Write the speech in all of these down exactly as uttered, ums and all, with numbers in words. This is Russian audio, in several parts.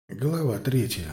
Глава третья.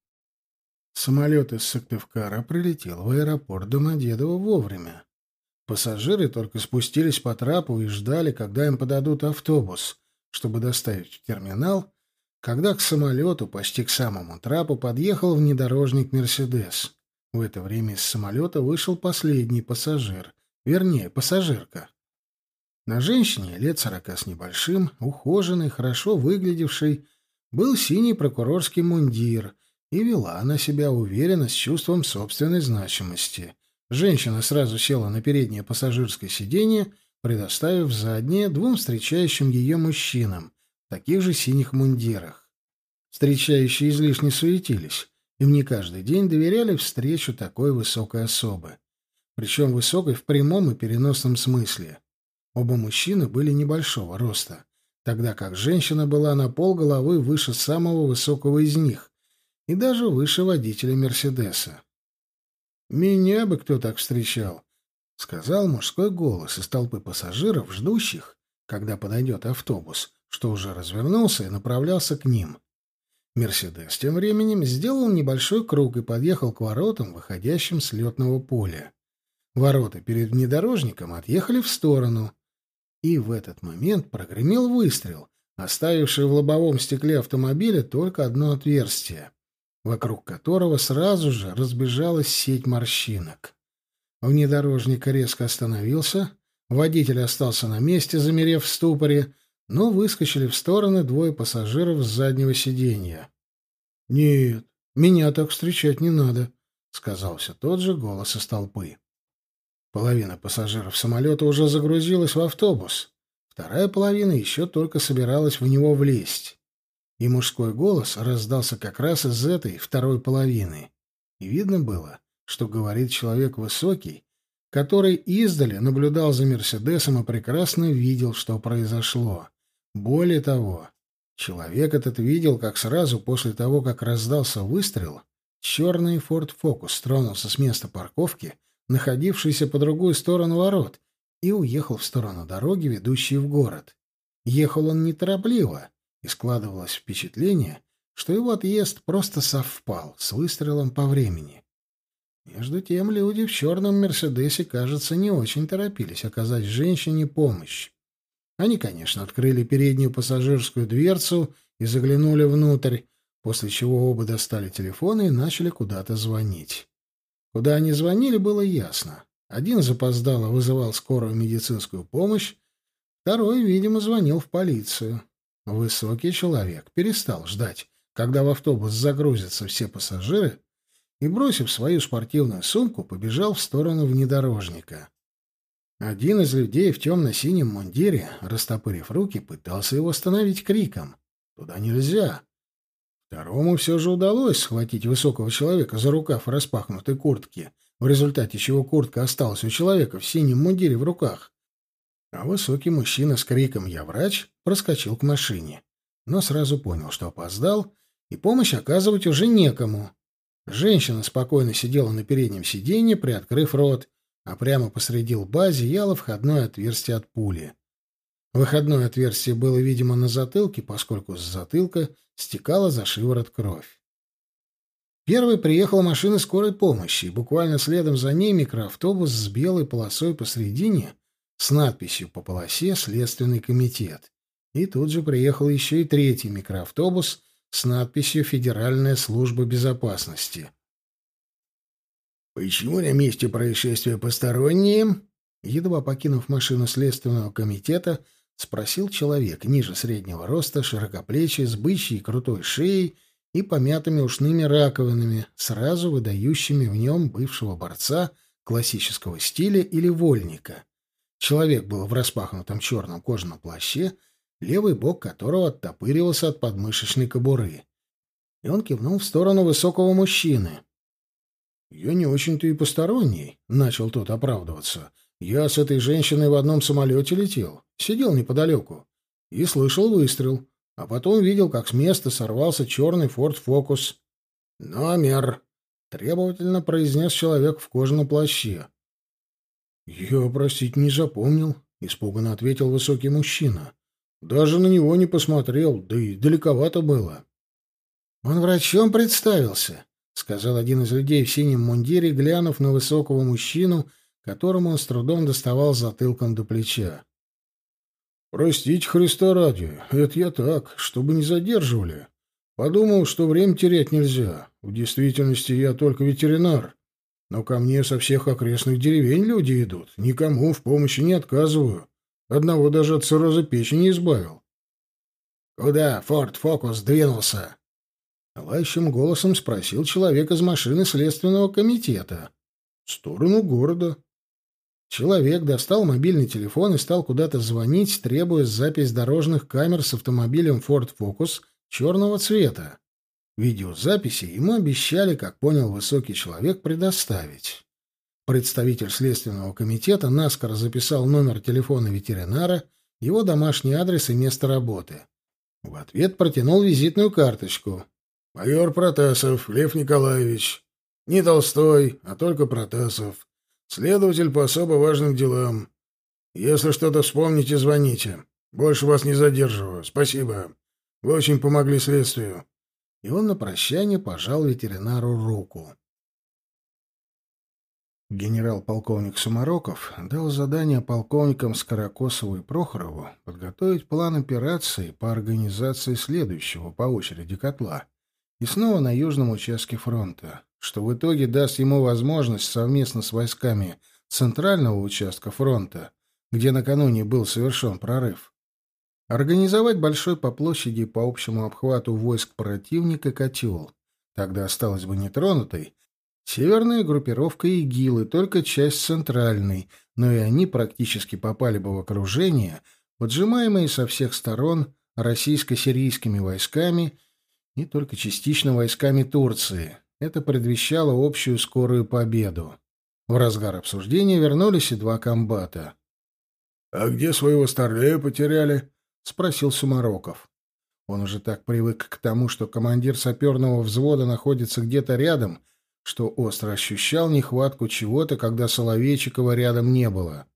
Самолет из Сыктывкара прилетел в аэропорт Домодедово вовремя. Пассажиры только спустились по трапу и ждали, когда им подадут автобус, чтобы доставить в терминал, когда к самолету, почти к самому трапу, подъехал внедорожник «Мерседес». В это время из самолета вышел последний пассажир, вернее, пассажирка. На женщине, лет сорока с небольшим, ухоженной, хорошо выглядевшей, был синий прокурорский мундир, и вела она себя уверенно, с чувством собственной значимости. Женщина сразу села на переднее пассажирское сиденье, предоставив заднее двум встречающим ее мужчинам в таких же синих мундирах. Встречающие излишне суетились, им не каждый день доверяли встречу такой высокой особы. Причем высокой в прямом и переносном смысле. Оба мужчины были небольшого роста, тогда как женщина была на полголовы выше самого высокого из них и даже выше водителя «Мерседеса». «Меня бы кто так встречал», — сказал мужской голос из толпы пассажиров, ждущих, когда подойдет автобус, что уже развернулся и направлялся к ним. «Мерседес» тем временем сделал небольшой круг и подъехал к воротам, выходящим с летного поля. Ворота перед внедорожником отъехали в сторону. И в этот момент прогремел выстрел, оставивший в лобовом стекле автомобиля только одно отверстие, вокруг которого сразу же разбежалась сеть морщинок. Внедорожник резко остановился, водитель остался на месте, замерев в ступоре, но выскочили в стороны двое пассажиров с заднего сиденья. «Нет, меня так встречать не надо», — сказал все тот же голос из толпы. Половина пассажиров самолета уже загрузилась в автобус. Вторая половина еще только собиралась в него влезть. И мужской голос раздался как раз из этой второй половины. И видно было, что говорит человек высокий, который издали наблюдал за «Мерседесом» и прекрасно видел, что произошло. Более того, человек этот видел, как сразу после того, как раздался выстрел, черный «Форд Фокус» тронулся с места парковки, находившийся по другую сторону ворот, и уехал в сторону дороги, ведущей в город. Ехал он неторопливо, и складывалось впечатление, что его отъезд просто совпал с выстрелом по времени. Между тем люди в черном «Мерседесе», кажется, не очень торопились оказать женщине помощь. Они, конечно, открыли переднюю пассажирскую дверцу и заглянули внутрь, после чего оба достали телефоны и начали куда-то звонить. Куда они звонили, было ясно. Один запоздало вызывал скорую медицинскую помощь, второй, видимо, звонил в полицию. Высокий человек перестал ждать, когда в автобус загрузятся все пассажиры, и, бросив свою спортивную сумку, побежал в сторону внедорожника. Один из людей в темно-синем мундире, растопырив руки, пытался его остановить криком: «Туда нельзя!». Второму все же удалось схватить высокого человека за рукав распахнутой куртки, в результате чего куртка осталась у человека в синем мундире в руках. А высокий мужчина с криком «Я врач!» проскочил к машине, но сразу понял, что опоздал, и помощь оказывать уже некому. Женщина спокойно сидела на переднем сиденье, приоткрыв рот, а прямо посреди лба зияло входное отверстие от пули. Выходное отверстие было, видимо, на затылке, поскольку с затылка стекала за шиворот кровь. Первой приехала машина скорой помощи, и буквально следом за ней микроавтобус с белой полосой посредине с надписью по полосе «Следственный комитет». И тут же приехал еще и третий микроавтобус с надписью «Федеральная служба безопасности». «Почему на месте происшествия посторонние?» Едва покинув машину Следственного комитета, спросил человек ниже среднего роста, широкоплечий, с бычьей крутой шеей и помятыми ушными раковинами, сразу выдающими в нем бывшего борца классического стиля или вольника. Человек был в распахнутом черном кожаном плаще, левый бок которого оттопыривался от подмышечной кобуры. И он кивнул в сторону высокого мужчины. «Я не очень-то и посторонний», — начал тот оправдываться. «Я с этой женщиной в одном самолете летел, сидел неподалеку и слышал выстрел, а потом видел, как с места сорвался черный «Форд Фокус». «Номер!» — требовательно произнес человек в кожаном плаще. «Я, простите, не запомнил», — испуганно ответил высокий мужчина. «Даже на него не посмотрел, да и далековато было». Он врачом представился, — сказал один из людей в синем мундире, глянув на высокого мужчину, которому он с трудом доставал затылком до плеча. — Простите, Христа ради, это я так, чтобы не задерживали. Подумал, что время терять нельзя. В действительности я только ветеринар. Но ко мне со всех окрестных деревень люди идут. Никому в помощи не отказываю. Одного даже от цирроза печени избавил. — Куда Форд Фокус двинулся? — лающим голосом спросил человек из машины следственного комитета. — В сторону города. Человек достал мобильный телефон и стал куда-то звонить, требуя запись дорожных камер с автомобилем Ford Focus черного цвета. Видеозаписи ему обещали, как понял высокий человек, предоставить. Представитель следственного комитета наскоро записал номер телефона ветеринара, его домашний адрес и место работы. В ответ протянул визитную карточку. «Майор Протасов Лев Николаевич. Не Толстой, а только Протасов. Следователь по особо важным делам. Если что-то вспомните, звоните. Больше вас не задерживаю. Спасибо. Вы очень помогли следствию». И он на прощание пожал ветеринару руку. Генерал-полковник Сумароков дал задание полковникам Скорокосову и Прохорову подготовить план операции по организации следующего по очереди котла и снова на южном участке фронта, что в итоге даст ему возможность совместно с войсками центрального участка фронта, где накануне был совершен прорыв, организовать большой по площади и по общему обхвату войск противника котел. Тогда осталась бы нетронутой северная группировка ИГИЛ и только часть центральной, но и они практически попали бы в окружение, поджимаемые со всех сторон российско-сирийскими войсками и только частично войсками Турции. Это предвещало общую скорую победу. В разгар обсуждения вернулись и два комбата. — А где своего старлея потеряли? — спросил Сумароков. Он уже так привык к тому, что командир саперного взвода находится где-то рядом, что остро ощущал нехватку чего-то, когда Соловейчикова рядом не было.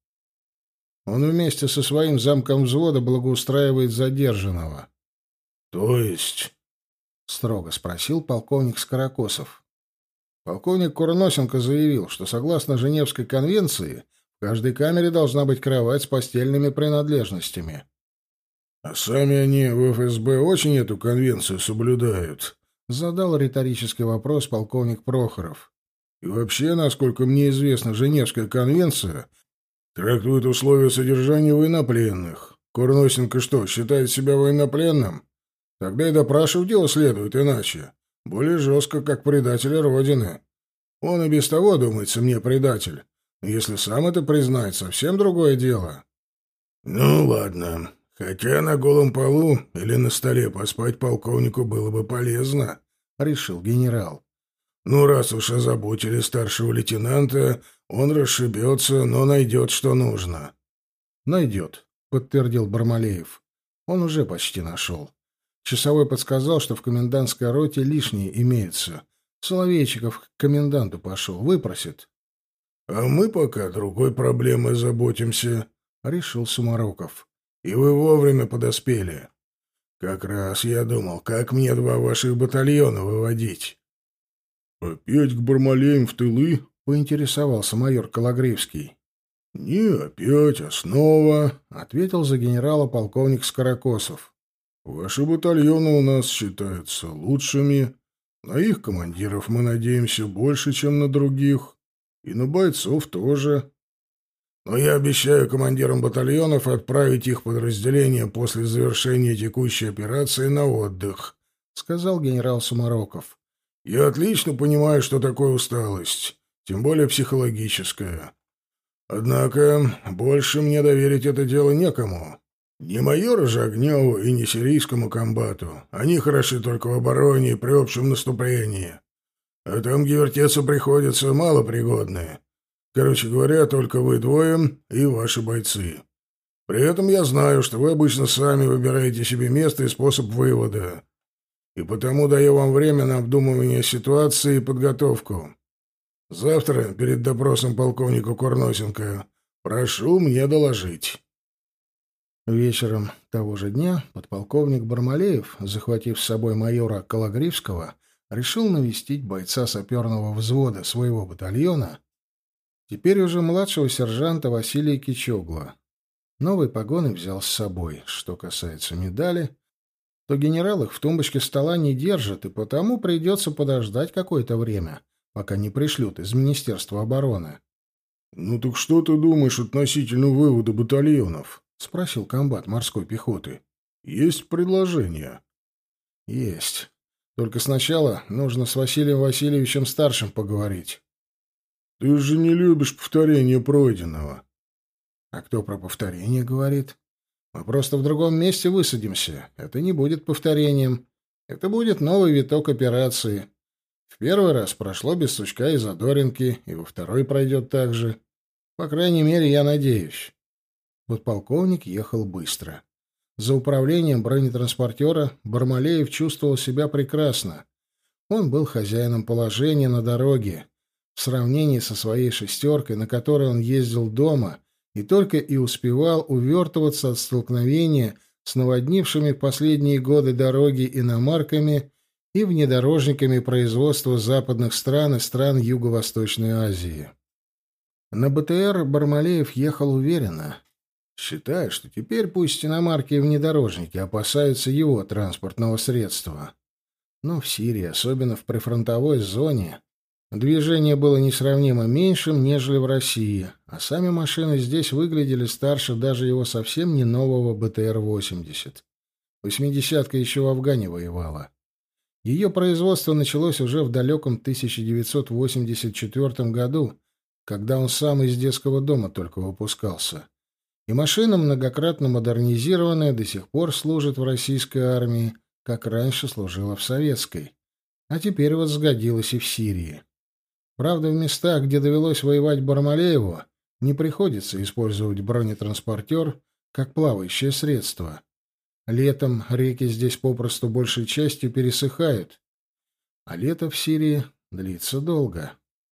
Он вместе со своим замком взвода благоустраивает задержанного. — То есть? — строго спросил полковник Скорокосов. Полковник Курносенко заявил, что согласно Женевской конвенции в каждой камере должна быть кровать с постельными принадлежностями. — А сами они в эф эс бэ очень эту конвенцию соблюдают? — задал риторический вопрос полковник Прохоров. — И вообще, насколько мне известно, Женевская конвенция трактует условия содержания военнопленных. Курносенко что, считает себя военнопленным? Тогда и допрашивать его следует иначе. Более жестко, как предателя Родины. Он и без того, думается, мне предатель. Но если сам это признает, совсем другое дело. — Ну, ладно. Хотя на голом полу или на столе поспать полковнику было бы полезно, — решил генерал. Ну, раз уж озаботили старшего лейтенанта, он расшибется, но найдет, что нужно. — Найдет, — подтвердил Бармалеев. Он уже почти нашел. Часовой подсказал, что в комендантской роте лишние имеются. Соловейчиков к коменданту пошел, выпросит. — А мы пока другой проблемой заботимся, — решил Сумароков. И вы вовремя подоспели. Как раз я думал, как мне два ваших батальона выводить. — Опять к Бармалеям в тылы? — поинтересовался майор Кологривский. — Не опять, а снова, — ответил за генерала полковник Скорокосов. — Ваши батальоны у нас считаются лучшими. На их командиров мы надеемся больше, чем на других. И на бойцов тоже. Но я обещаю командирам батальонов отправить их подразделения после завершения текущей операции на отдых, — сказал генерал Сумароков. — Я отлично понимаю, что такое усталость, тем более психологическая. Однако больше мне доверить это дело некому. Не майору же Огневу и не сирийскому комбату. Они хороши только в обороне и при общем наступлении. А там, где вертеться приходится, малопригодные. Короче говоря, только вы двое и ваши бойцы. При этом я знаю, что вы обычно сами выбираете себе место и способ вывода. И потому даю вам время на обдумывание ситуации и подготовку. Завтра, перед допросом полковника Курносенко, прошу мне доложить. Вечером того же дня подполковник Бармалеев, захватив с собой майора Кологривского, решил навестить бойца саперного взвода своего батальона, теперь уже младшего сержанта Василия Кичогла. Новые погоны взял с собой. Что касается медали, то генерал их в тумбочке стола не держит, и потому придется подождать какое-то время, пока не пришлют из Министерства обороны. — Ну так что ты думаешь относительно вывода батальонов? — спросил комбат морской пехоты. — Есть предложение? — Есть. Только сначала нужно с Василием Васильевичем Старшим поговорить. — Ты же не любишь повторения пройденного. — А кто про повторение говорит? Мы просто в другом месте высадимся. Это не будет повторением. Это будет новый виток операции. В первый раз прошло без сучка и задоринки, и во второй пройдет так же. По крайней мере, я надеюсь. Подполковник ехал быстро. За управлением бронетранспортера Бармалеев чувствовал себя прекрасно. Он был хозяином положения на дороге. В сравнении со своей «шестеркой», на которой он ездил дома, и только и успевал увертываться от столкновения с наводнившими в последние годы дороги иномарками и внедорожниками производства западных стран и стран Юго-Восточной Азии. На БТР Бармалеев ехал уверенно, считая, что теперь пусть иномарки и внедорожники опасаются его транспортного средства. Но в Сирии, особенно в прифронтовой зоне, движение было несравнимо меньшим, нежели в России, а сами машины здесь выглядели старше даже его совсем не нового БТР восемьдесят. Восьмидесятка еще в Афгане воевала. Ее производство началось уже в далеком тысяча девятьсот восемьдесят четвёртом году, когда он сам из детского дома только выпускался. И машина, многократно модернизированная, до сих пор служит в российской армии, как раньше служила в советской. А теперь вот сгодилась и в Сирии. Правда, в местах, где довелось воевать Бармалееву, не приходится использовать бронетранспортер как плавающее средство. Летом реки здесь попросту большей частью пересыхают, а лето в Сирии длится долго.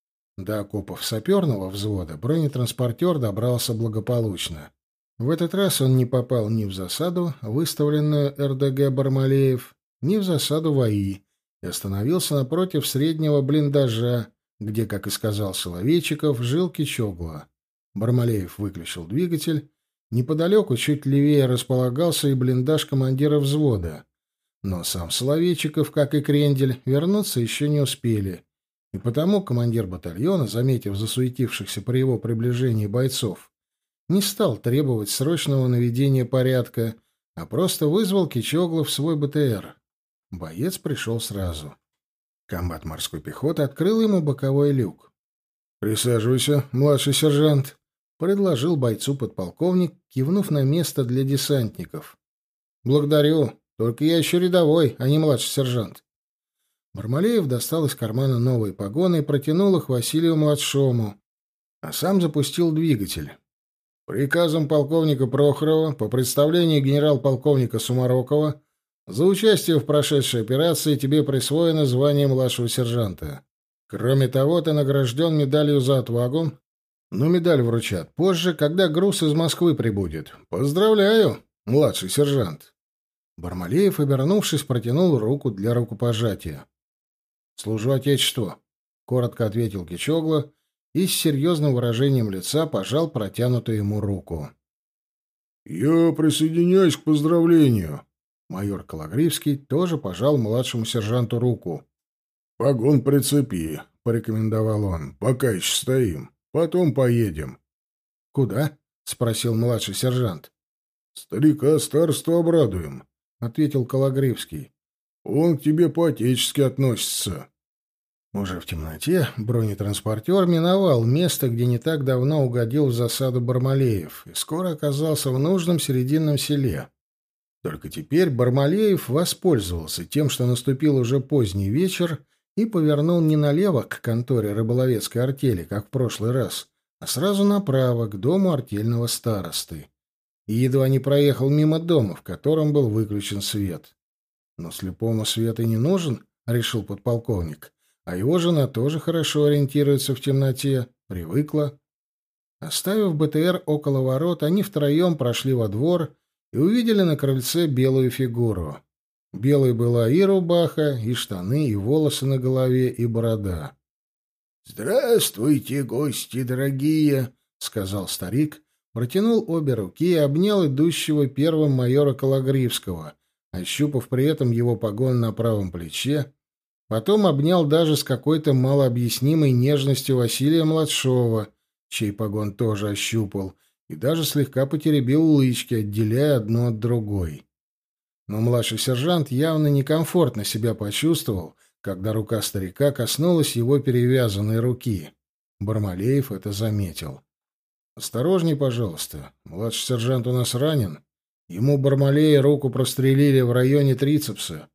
До окопов саперного взвода бронетранспортер добрался благополучно. В этот раз он не попал ни в засаду, выставленную РДГ Бармалеев, ни в засаду ВАИ, и остановился напротив среднего блиндажа, где, как и сказал Соловейчиков, жил Кичогла. Бармалеев выключил двигатель. Неподалеку, чуть левее, располагался и блиндаж командира взвода. Но сам Соловейчиков, как и Крендель, вернуться еще не успели. И потому командир батальона, заметив засуетившихся при его приближении бойцов, не стал требовать срочного наведения порядка, а просто вызвал Кичогла в свой БТР. Боец пришел сразу. Комбат морской пехоты открыл ему боковой люк. «Присаживайся, младший сержант», — предложил бойцу подполковник, кивнув на место для десантников. «Благодарю. Только я еще рядовой, а не младший сержант». Бармалеев достал из кармана новые погоны и протянул их Василию-младшему, а сам запустил двигатель. Приказом полковника Прохорова по представлению генерал-полковника Сумарокова за участие в прошедшей операции тебе присвоено звание младшего сержанта. Кроме того, ты награжден медалью за отвагу, но медаль вручат позже, когда груз из Москвы прибудет. Поздравляю, младший сержант. Бармалеев, обернувшись, протянул руку для рукопожатия. «Служу Отечеству», — коротко ответил Кичогла и с серьезным выражением лица пожал протянутую ему руку. «Я присоединяюсь к поздравлению». Майор Кологривский тоже пожал младшему сержанту руку. «Погон прицепи», — порекомендовал он. «Пока еще стоим. Потом поедем». «Куда?» — спросил младший сержант. «Старика старосту обрадуем», — ответил Кологривский. «Он к тебе по-отечески относится». Уже в темноте бронетранспортер миновал место, где не так давно угодил в засаду Бармалеев, и скоро оказался в нужном серединном селе. Только теперь Бармалеев воспользовался тем, что наступил уже поздний вечер, и повернул не налево к конторе рыболовецкой артели, как в прошлый раз, а сразу направо, к дому артельного старосты. И едва не проехал мимо дома, в котором был выключен свет. Но слепому свет и не нужен, решил подполковник. А его жена тоже хорошо ориентируется в темноте, привыкла. Оставив БТР около ворот, они втроем прошли во двор и увидели на крыльце белую фигуру. Белой была и рубаха, и штаны, и волосы на голове, и борода. «Здравствуйте, гости дорогие!» — сказал старик, протянул обе руки и обнял идущего первым майора Кологривского, ощупав при этом его погон на правом плече, потом обнял даже с какой-то малообъяснимой нежностью Василия-младшего, чей погон тоже ощупал, и даже слегка потеребил лычки, отделяя одну от другой. Но младший сержант явно некомфортно себя почувствовал, когда рука старика коснулась его перевязанной руки. Бармалеев это заметил. «Осторожней, пожалуйста. Младший сержант у нас ранен. Ему Бармалея руку прострелили в районе трицепса».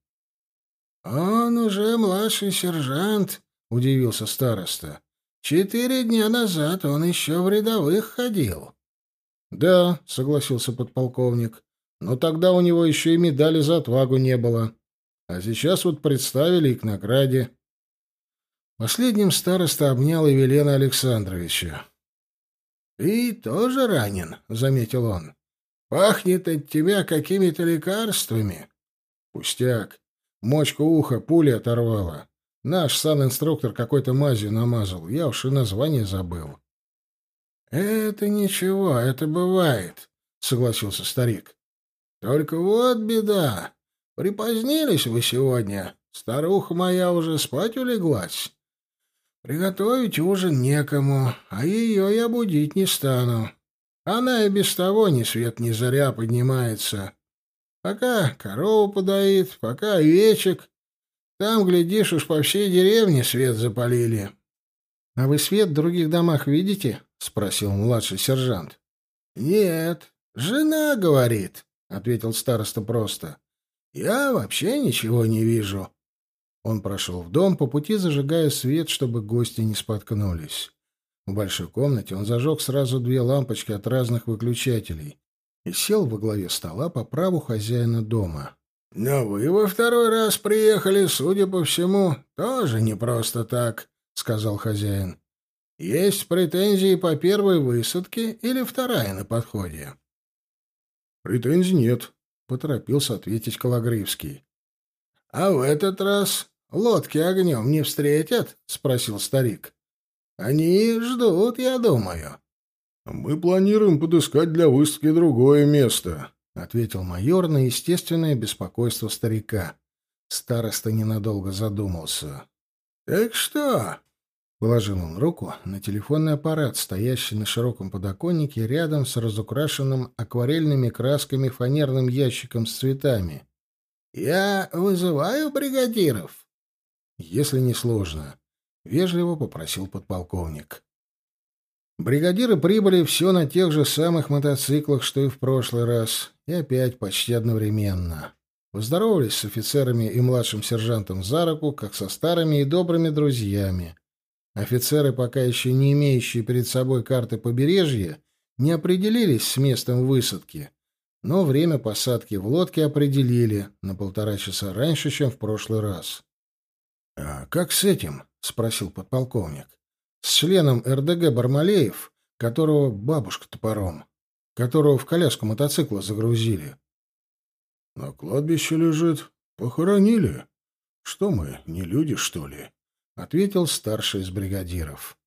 «Он уже младший сержант», — удивился староста. «Четыре дня назад он еще в рядовых ходил». «Да», — согласился подполковник, — «но тогда у него еще и медали за отвагу не было. А сейчас вот представили и к награде». Последним староста обнял Евелена Александровича. «Ты тоже ранен», — заметил он. «Пахнет от тебя какими-то лекарствами». «Пустяк. Мочку уха пули оторвала. Наш санинструктор какой-то мазью намазал. Я уж и название забыл». «Это ничего, это бывает», — согласился старик. «Только вот беда. Припозднились вы сегодня. Старуха моя уже спать улеглась. Приготовить ужин некому, а ее я будить не стану. Она и без того ни свет ни заря поднимается. Пока корову подоит, пока овечек. Там, глядишь, уж по всей деревне свет запалили». «А вы свет в других домах видите?» — спросил младший сержант. «Нет, жена говорит», — ответил староста просто. «Я вообще ничего не вижу». Он прошел в дом, по пути зажигая свет, чтобы гости не споткнулись. В большой комнате он зажег сразу две лампочки от разных выключателей и сел во главе стола по праву хозяина дома. «Но вы во второй раз приехали, судя по всему, тоже не просто так», — сказал хозяин. «Есть претензии по первой высадке или вторая на подходе?» «Претензий нет», — поторопился ответить Кологривский. «А в этот раз лодки огнем не встретят?» — спросил старик. «Они ждут, я думаю». «Мы планируем подыскать для выставки другое место», — ответил майор на естественное беспокойство старика. Староста ненадолго задумался. «Так что?» — положил он руку на телефонный аппарат, стоящий на широком подоконнике рядом с разукрашенным акварельными красками фанерным ящиком с цветами. «Я вызываю бригадиров?» «Если не сложно», — вежливо попросил подполковник. Бригадиры прибыли все на тех же самых мотоциклах, что и в прошлый раз, и опять почти одновременно. Поздоровались с офицерами и младшим сержантом за руку, как со старыми и добрыми друзьями. Офицеры, пока еще не имеющие перед собой карты побережья, не определились с местом высадки, но время посадки в лодке определили на полтора часа раньше, чем в прошлый раз. — А как с этим? — спросил подполковник. — С членом эр дэ гэ Бармалеев, которого бабушка топором, которого в коляску мотоцикла загрузили. — На кладбище лежит. Похоронили. Что мы, не люди, что ли? — ответил старший из бригадиров.